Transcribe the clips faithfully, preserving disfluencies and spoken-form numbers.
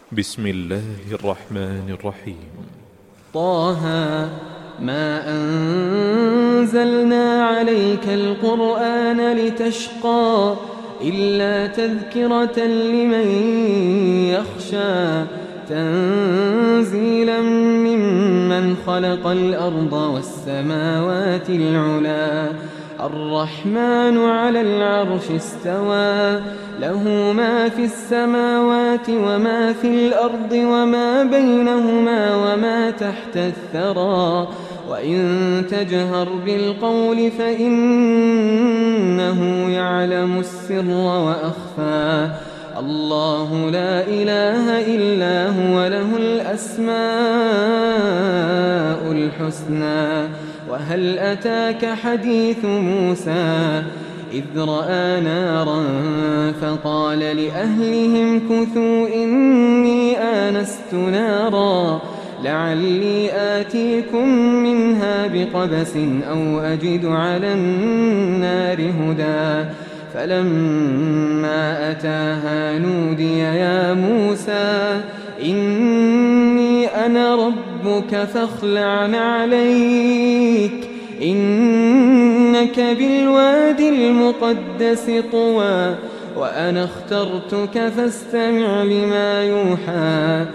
بسم الله الرحمن الرحيم. طه ما أنزلنا عليك القرآن لتشقى إلا تذكرة لمن يخشى تنزيلا ممن خلق الأرض والسماوات العلا الرحمن على العرش استوى له ما في السماوات وما في الأرض وما بينهما وما تحت الثرى وإن تجهر بالقول فإنه يعلم السر وأخفى الله لا إله إلا هو له الأسماء الحسنى وهل أتاك حديث موسى إذ رأى نارا فقال لأهلهم كثوا إني آنست نارا لعلي آتيكم منها بقبس أو أجد على النار هدى فلما أتاها نودي يا موسى إني أنا ربك فاخلع نعليك إنك بالوادي المقدس طوى وأنا اخترتك فاستمع لما يوحى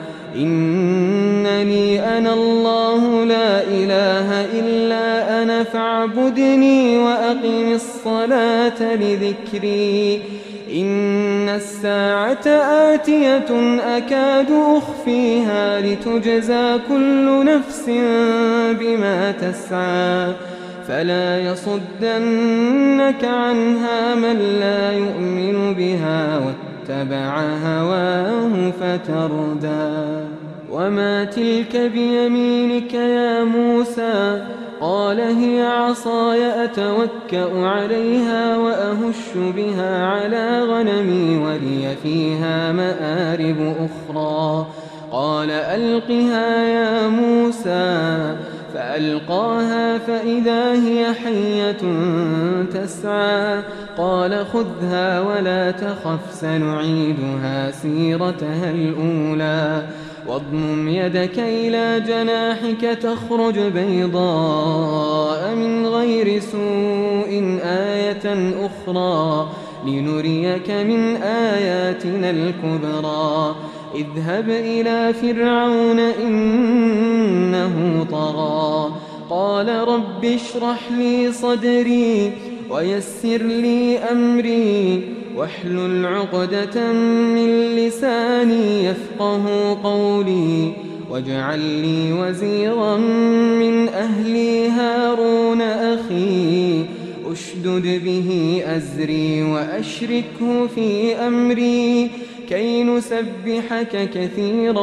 إنني أنا الله لا إله إلا أنا فاعبدني وأقم الصلاة لذكري إن الساعة آتية أكاد أخفيها لتجزى كل نفس بما تسعى فلا يصدنك عنها من لا يؤمن بها واتبع هواه فتردى وما تلك بيمينك يا موسى قال هي عصاي أتوكأ عليها وأهش بها على غنمي ولي فيها مآرب أخرى قال ألقها يا موسى فألقاها فإذا هي حية تسعى قال خذها ولا تخف سنعيدها سيرتها الأولى واضمم يدك إلى جناحك تخرج بيضاء من غير سوء آية أخرى لنريك من آياتنا الكبرى اذهب إلى فرعون إنه طغى قال رب اشرح لي صدري ويسر لي أمري واحلل عقدة من لساني يفقه قولي واجعل لي وزيرا من أهلي هارون أخي أشدد به أزري وأشركه في أمري كي نسبحك كثيرا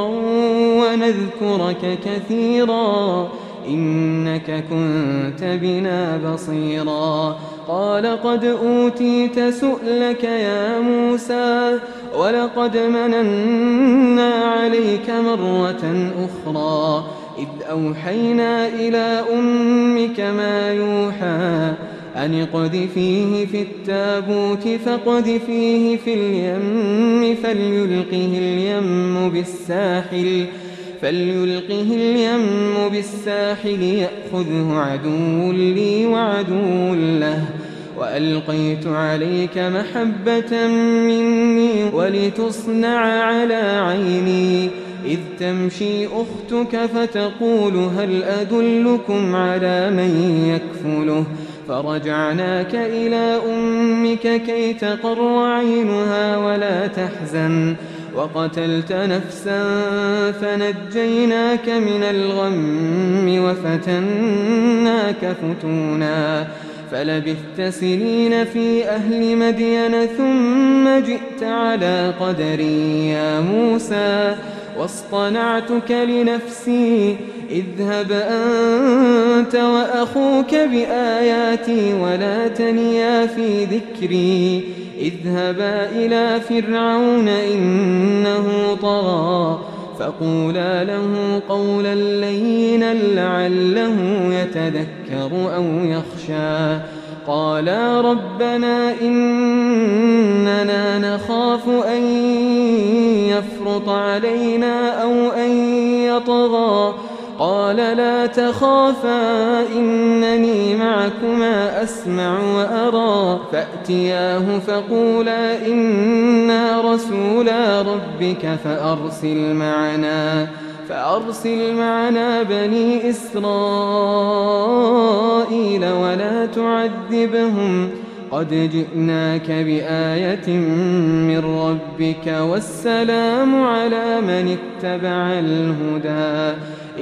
ونذكرك كثيرا إنك كنت بنا بصيرا قال قد أوتيت سؤلك يا موسى ولقد مننا عليك مرة أخرى إذ أوحينا إلى أمك ما يوحى أن اقذفيه في التابوت فاقذفيه في اليم فليلقه اليم بالساحل فليلقه اليم بالساحل يأخذه عدو لي وعدو له وألقيت عليك محبة مني ولتصنع على عيني إذ تمشي أختك فتقول هل أدلكم على من يكفله فرجعناك إلى أمك كي تقر عينها ولا تحزن وقتلت نفسا فنجيناك من الغم وفتناك فتونا فلبثت سنين في أهل مدين ثم جئت على قدري يا موسى واصطنعتك لنفسي اذهب أنت وأخوك بآياتي ولا تنيا في ذكري اذهبا إلى فرعون إنه طغى فقولا له قولا لينا لعله يتذكر أو يخشى قالا ربنا إننا نخاف أن يفرط يفرط علينا أو أن يطغى قال لا تخافا إنني معكما أسمع وأرى فأتياه فقولا إنا رسولا ربك فأرسل معنا فأرسل معنا بني إسرائيل ولا تعذبهم قد جئناك بآية من ربك والسلام على من اتبع الهدى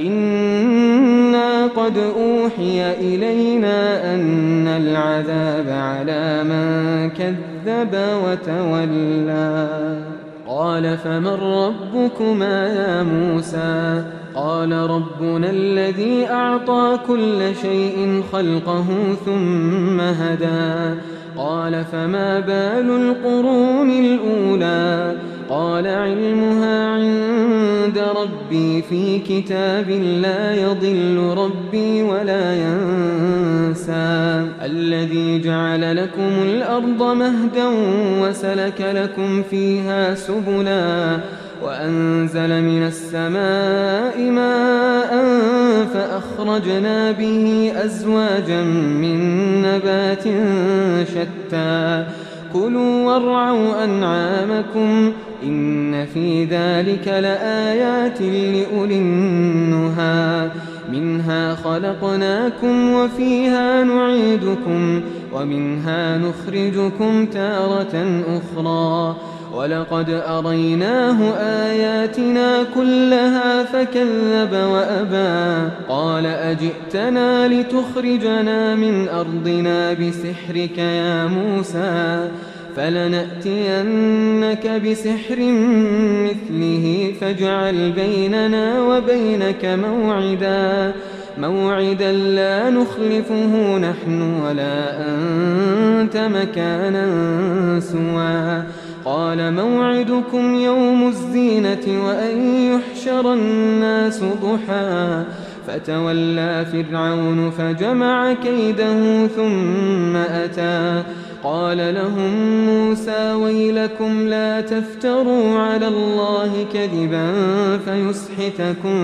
إنا قد أوحي إلينا أن العذاب على من كذب وتولى قال فمن ربكما يا موسى قال ربنا الذي أعطى كل شيء خلقه ثم هدى قال فما بال القرون الأولى قال علمها عند ربي في كتاب لا يضل ربي ولا ينسى الذي جعل لكم الأرض مهدا وسلك لكم فيها سبلا وأنزل من السماء ماء فأخرجنا به أزواجا من نبات شتى كلوا وارعوا أنعامكم إن في ذلك لآيات لأولي النهى منها خلقناكم وفيها نعيدكم ومنها نخرجكم تارة أخرى ولقد أريناه آياتنا كلها فكذب وأبى قال أجئتنا لتخرجنا من أرضنا بسحرك يا موسى فلنأتينك بسحر مثله فاجعل بيننا وبينك موعدا موعدا لا نخلفه نحن ولا أنت مكانا سوى قال موعدكم يوم الزينة وأن يحشر الناس ضحى فتولى فرعون فجمع كيده ثم أتى قال لهم موسى ويلكم لا تفتروا على الله كذبا فيسحتكم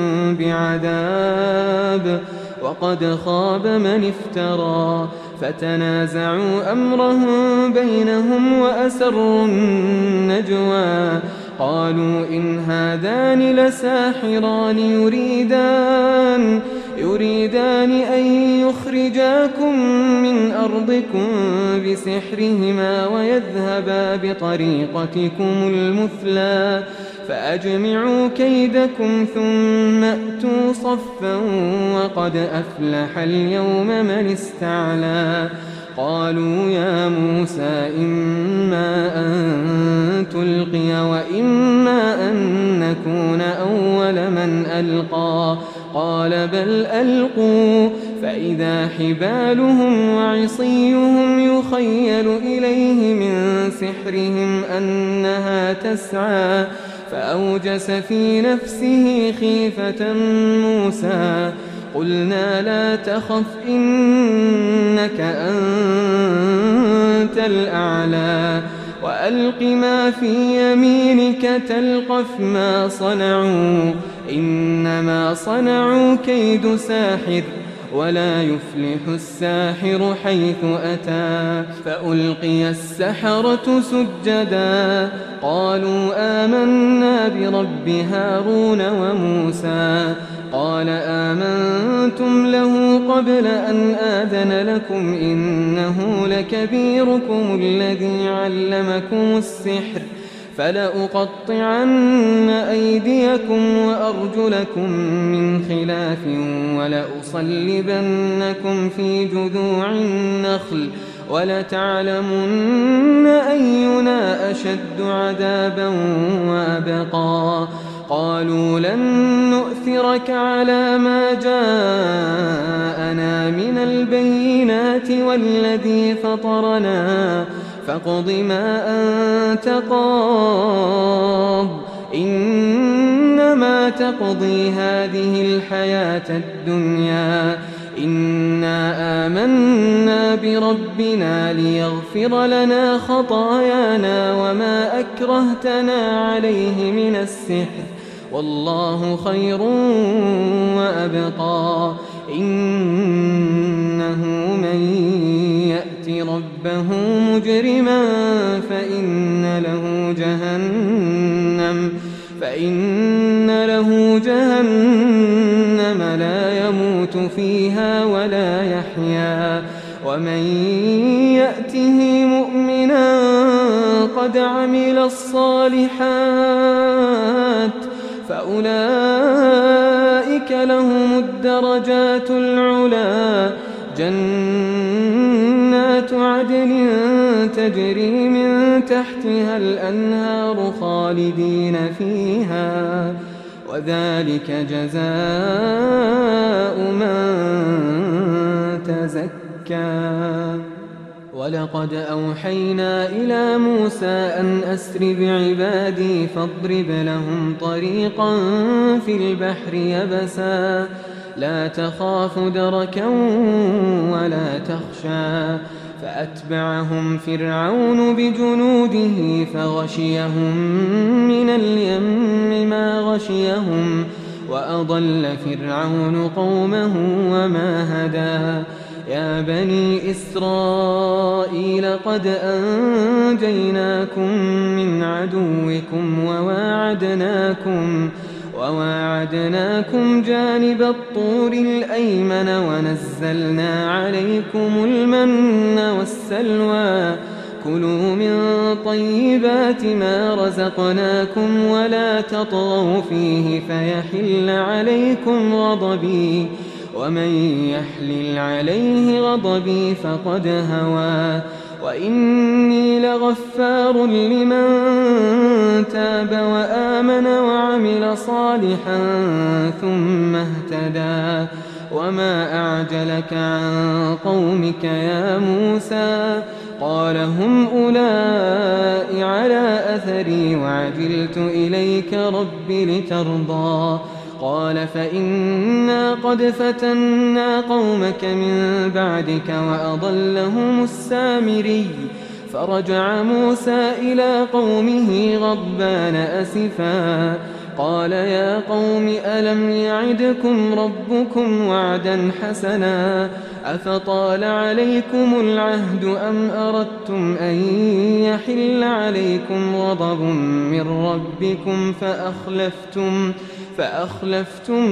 بعذاب وقد خاب من افترى فتنازعوا أمرهم بينهم وأسروا النجوى قالوا إن هذان لساحران يريدان يريدان أن يخرجاكم من أرضكم بسحرهما ويذهبا بطريقتكم المثلى فأجمعوا كيدكم ثم أتوا صفا وقد أفلح اليوم من استعلى قالوا يا موسى إما أن تلقي وإما أن نكون أول من ألقى قال بل ألقوا فإذا حبالهم وعصيهم يخيل إليه من سحرهم أنها تسعى فأوجس في نفسه خيفة موسى قلنا لا تخف إنك أنت الأعلى وألق ما في يمينك تلقف ما صنعوا إنما صنعوا كيد ساحر ولا يفلح الساحر حيث أتى فألقي السحرة سجدا قالوا آمنا برب هارون وموسى قال آمنتم له قبل أن آذن لكم إنه لكبيركم الذي علمكم السحر فلأقطعن أيديكم وأرجلكم من خلاف ولأصلبنكم في جذوع النخل ولتعلمن أينا أشد عذابا وأبقى قالوا لن نؤثرك على ما جاءنا من البينات والذي فطرنا فاقض ما أنت قاض إنما تقضي هذه الحياة الدنيا إنا آمنا بربنا ليغفر لنا خطايانا وما أكرهتنا عليه من السحر والله خير وأبقى إنه من يأت ربه مجرما فإن له جهنم فإن له جهنم لا يموت فيها ولا يحيا ومن يأته مؤمنا قد عمل الصالحات فأولئك لهم الدرجات العلى جنات عدن تجري من تحتها الأنهار خالدين فيها وذلك جزاء من تزكى ولقد أوحينا إلى موسى أن أسر بعبادي فاضرب لهم طريقا في البحر يبسا لا تخاف دركا ولا تخشى فأتبعهم فرعون بجنوده فغشيهم من اليم ما غشيهم وأضل فرعون قومه وما هدى يا بني إسرائيل قد أنجيناكم من عدوكم وواعدناكم وواعدناكم جانب الطور الأيمن ونزلنا عليكم المن والسلوى كلوا من طيبات ما رزقناكم ولا تطغوا فيه فيحل عليكم غضبي ومن يحلل عليه غضبي فقد هوى وإني لغفار لمن تاب وآمن وعمل صالحا ثم اهتدى وما أعجلك عن قومك يا موسى قال هم أولئك على أثري وعجلت إليك رب لترضى قال فإنا قد فتنا قومك من بعدك وأضلهم السامري فرجع موسى إلى قومه غضبان أسفا قال يا قوم ألم يعدكم ربكم وعدا حسنا أفطال عليكم العهد أم أردتم أن يحل عليكم غضب من ربكم فأخلفتم فأخلفتم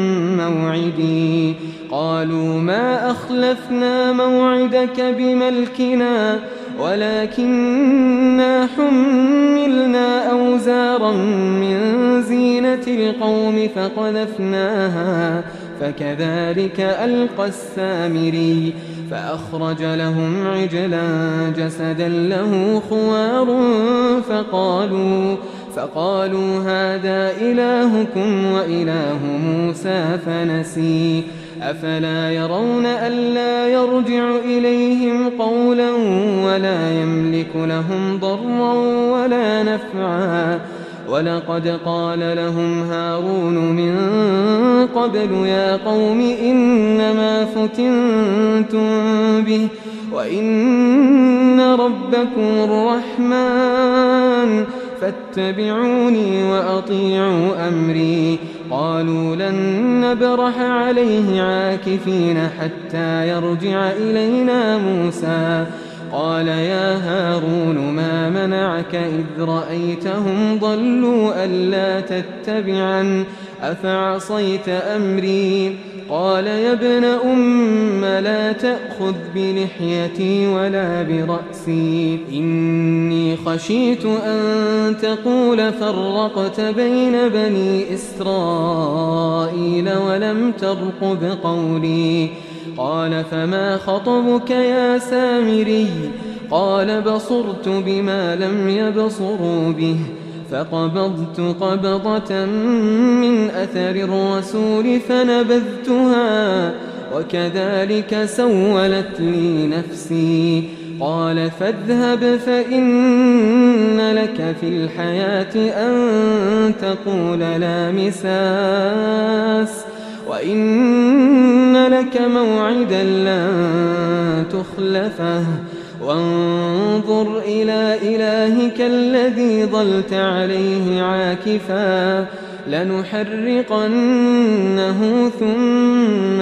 موعدي قالوا ما أخلفنا موعدك بملكنا ولكننا حملنا أوزارا من زينة القوم فقذفناها فكذلك ألقى السامري فأخرج لهم عجلا جسدا له خوار فقالوا فقالوا هذا إلهكم وإله موسى فنسي أفلا يرون ألا يرجع إليهم قولا ولا يملك لهم ضرا ولا نفعا ولقد قال لهم هارون من قبل يا قوم إنما فتنتم به وإن ربكم الرحمن فاتبعوني وأطيعوا أمري قالوا لن نبرح عليه عاكفين حتى يرجع إلينا موسى قال يا هارون ما منعك إذ رأيتهم ضلوا ألا تتبعا أفعصيت أمري قال يا ابن أم لا تأخذ بلحيتي ولا برأسي إني خشيت أن تقول فرقت بين بني إسرائيل ولم ترقب قولي قال فما خطبك يا سامري قال بصرت بما لم يبصروا به فقبضت قبضة من أثر الرسول فنبذتها وكذلك سولت لي نفسي قال فاذهب فإن لك في الحياة أن تقول لا مساس وإن لك موعدا لن تخلفه وانظر إلى إلهك الذي ظلت عليه عاكفا لنحرقنه ثم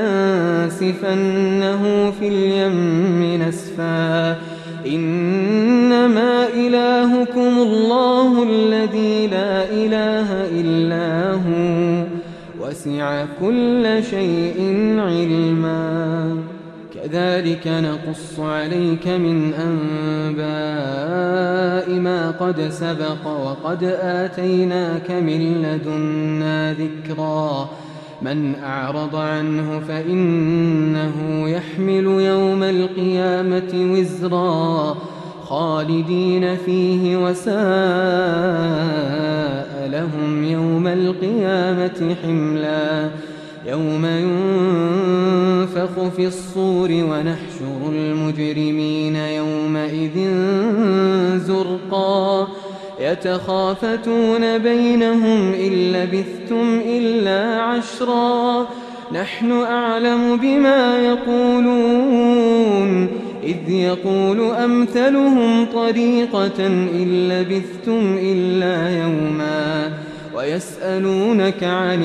لننسفنه في اليم نسفا إنما إلهكم الله الذي لا إله إلا هو وسع كل شيء علما كذلك نقص عليك من أنباء ما قد سبق وقد آتيناك من لدنا ذكرا من أعرض عنه فإنه يحمل يوم القيامة وزرا خالدين فيه وساء لهم يوم القيامة حملا يوم ينفخ في الصور ونحشر المجرمين يومئذ زرقا يتخافتون بينهم إن لبثتم إلا عشرا نحن أعلم بما يقولون إذ يقول أمثلهم طريقة إن لبثتم إلا يوما ويسألونك عن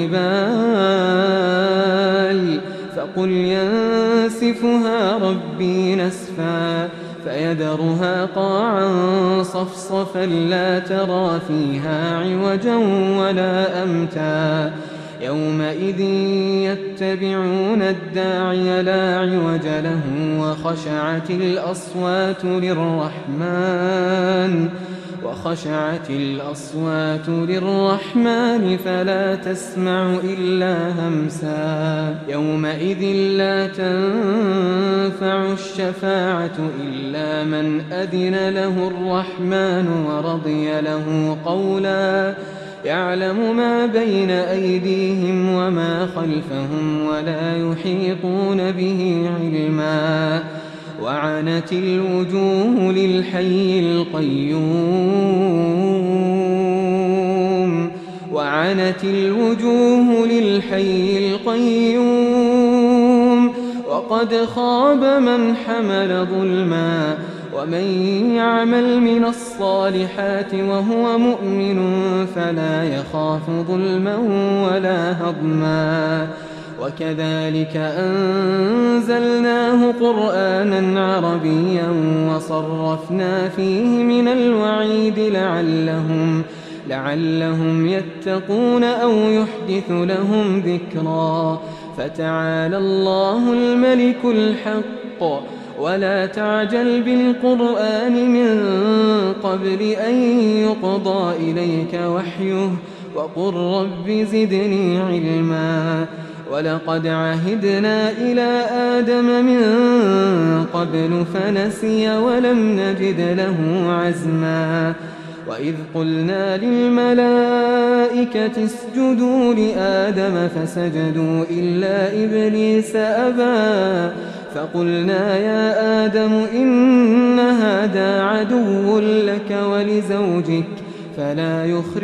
الجبال فقل ينسفها ربي نسفا فيذرها قاعا صفصفا لا ترى فيها عوجا ولا أمتا يومئذ يتبعون الداعي لا عوج له وخشعت الأصوات للرحمن وخشعت الأصوات للرحمن فلا تسمع إلا همسا يومئذ لا تنفع الشفاعة إلا من أذن له الرحمن ورضي له قولا يعلم ما بين أيديهم وما خلفهم ولا يحيطون به علما وعنت الوجوه للحي القيوم وعنت الوجوه للحي القيوم وقد خاب من حمل ظلما ومن يعمل من الصالحات وهو مؤمن فلا يخاف ظلما ولا هضما وكذلك أنزلناه قرآنا عربيا وصرفنا فيه من الوعيد لعلهم لعلهم يتقون أو يحدث لهم ذكرا فتعالى الله الملك الحق ولا تعجل بالقرآن من قبل أن يقضى إليك وحيه وقل رب زدني علما ولقد عهدنا إلى آدم من قبل فنسي ولم نجد له عزما وإذ قلنا للملائكة اسجدوا لآدم فسجدوا إلا إبليس أبى فقلنا يا آدم إن هذا عدو لك ولزوجك فلا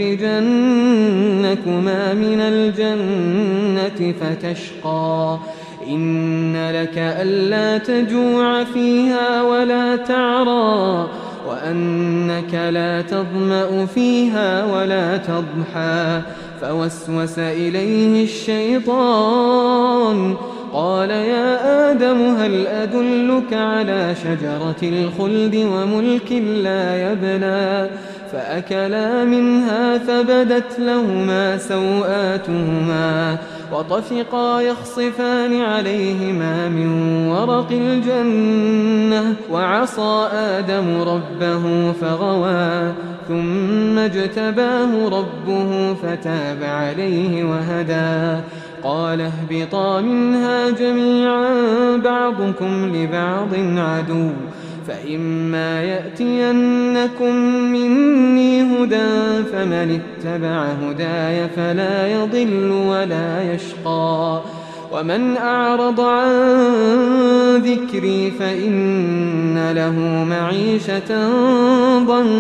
يخرجنكما من الجنة فتشقى إن لك ألا تجوع فيها ولا تعرى وأنك لا تظمأ فيها ولا تضحى فوسوس إليه الشيطان قال يا آدم هل أدلك على شجرة الخلد وملك لا يبلى فأكلا منها فبدت لهما سوآتهما وطفقا يخصفان عليهما من ورق الجنة وعصى آدم ربه فغوى ثم اجتباه ربه فتاب عليه وهدى قال اهبطا منها جميعا بعضكم لبعض عدو فإما يأتينكم مني هدى فمن اتبع هداي فلا يضل ولا يشقى ومن أعرض عن ذكري فإن له معيشة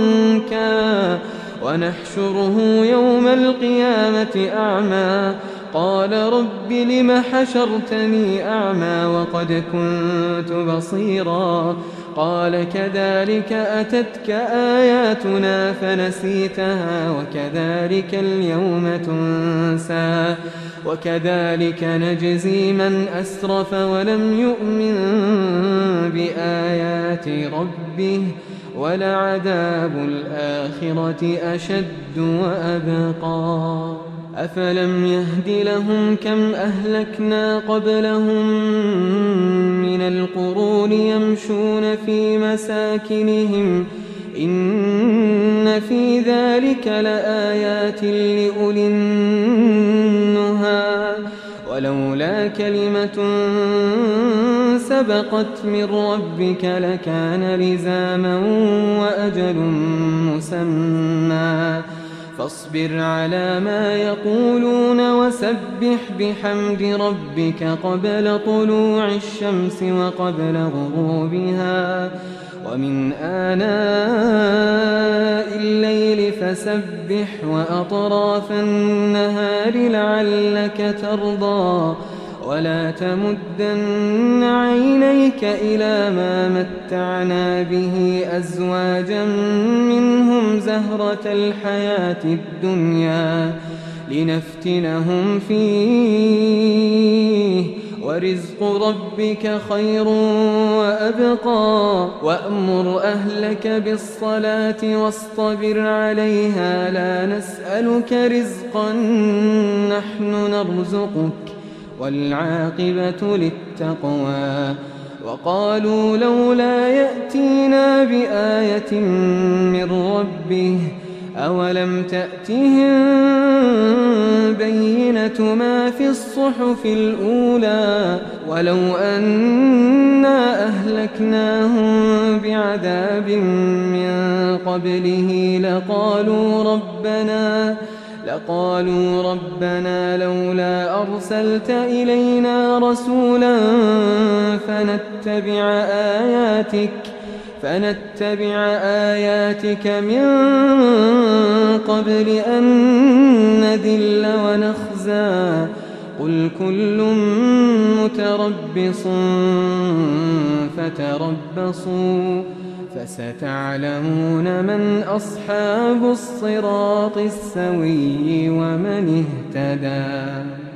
ضنكا ونحشره يوم القيامة أعمى قال رب لم حشرتني أعمى وقد كنت بصيرا قال كذلك أتتك آياتنا فنسيتها وكذلك اليوم تنسى وكذلك نجزي من أسرف ولم يؤمن بآيات ربه ولعذاب الآخرة أشد وأبقى أفلم يهد لهم كم أهلكنا قبلهم من القرون يمشون في مساكنهم إن في ذلك لآيات لأولي النهى ولولا كلمة سبقت من ربك لكان لزاما وأجل مسمى فاصبر على ما يقولون وسبح بحمد ربك قبل طلوع الشمس وقبل غروبها ومن آناء الليل فسبح وأطراف النهار لعلك ترضى ولا تمدن عينيك إلى ما متعنا به أزواجا منهم زهرة الحياة الدنيا لنفتنهم فيه ورزق ربك خير وأبقى وأمر أهلك بالصلاة واصطبر عليها لا نسألك رزقا نحن نرزقك والعاقبة للتقوى وقالوا لولا يأتينا بآية من ربه أولم تأتهم بينة ما في الصحف الأولى ولو أنا أهلكناهم بعذاب من قبله لقالوا ربنا لقالوا ربنا لولا أرسلت إلينا رسولا فنتبع آياتك فنتبع آياتك من قبل أن نذل ونخزى قل كل متربص فتربصوا فستعلمون من أصحاب الصراط السوي ومن اهتدى.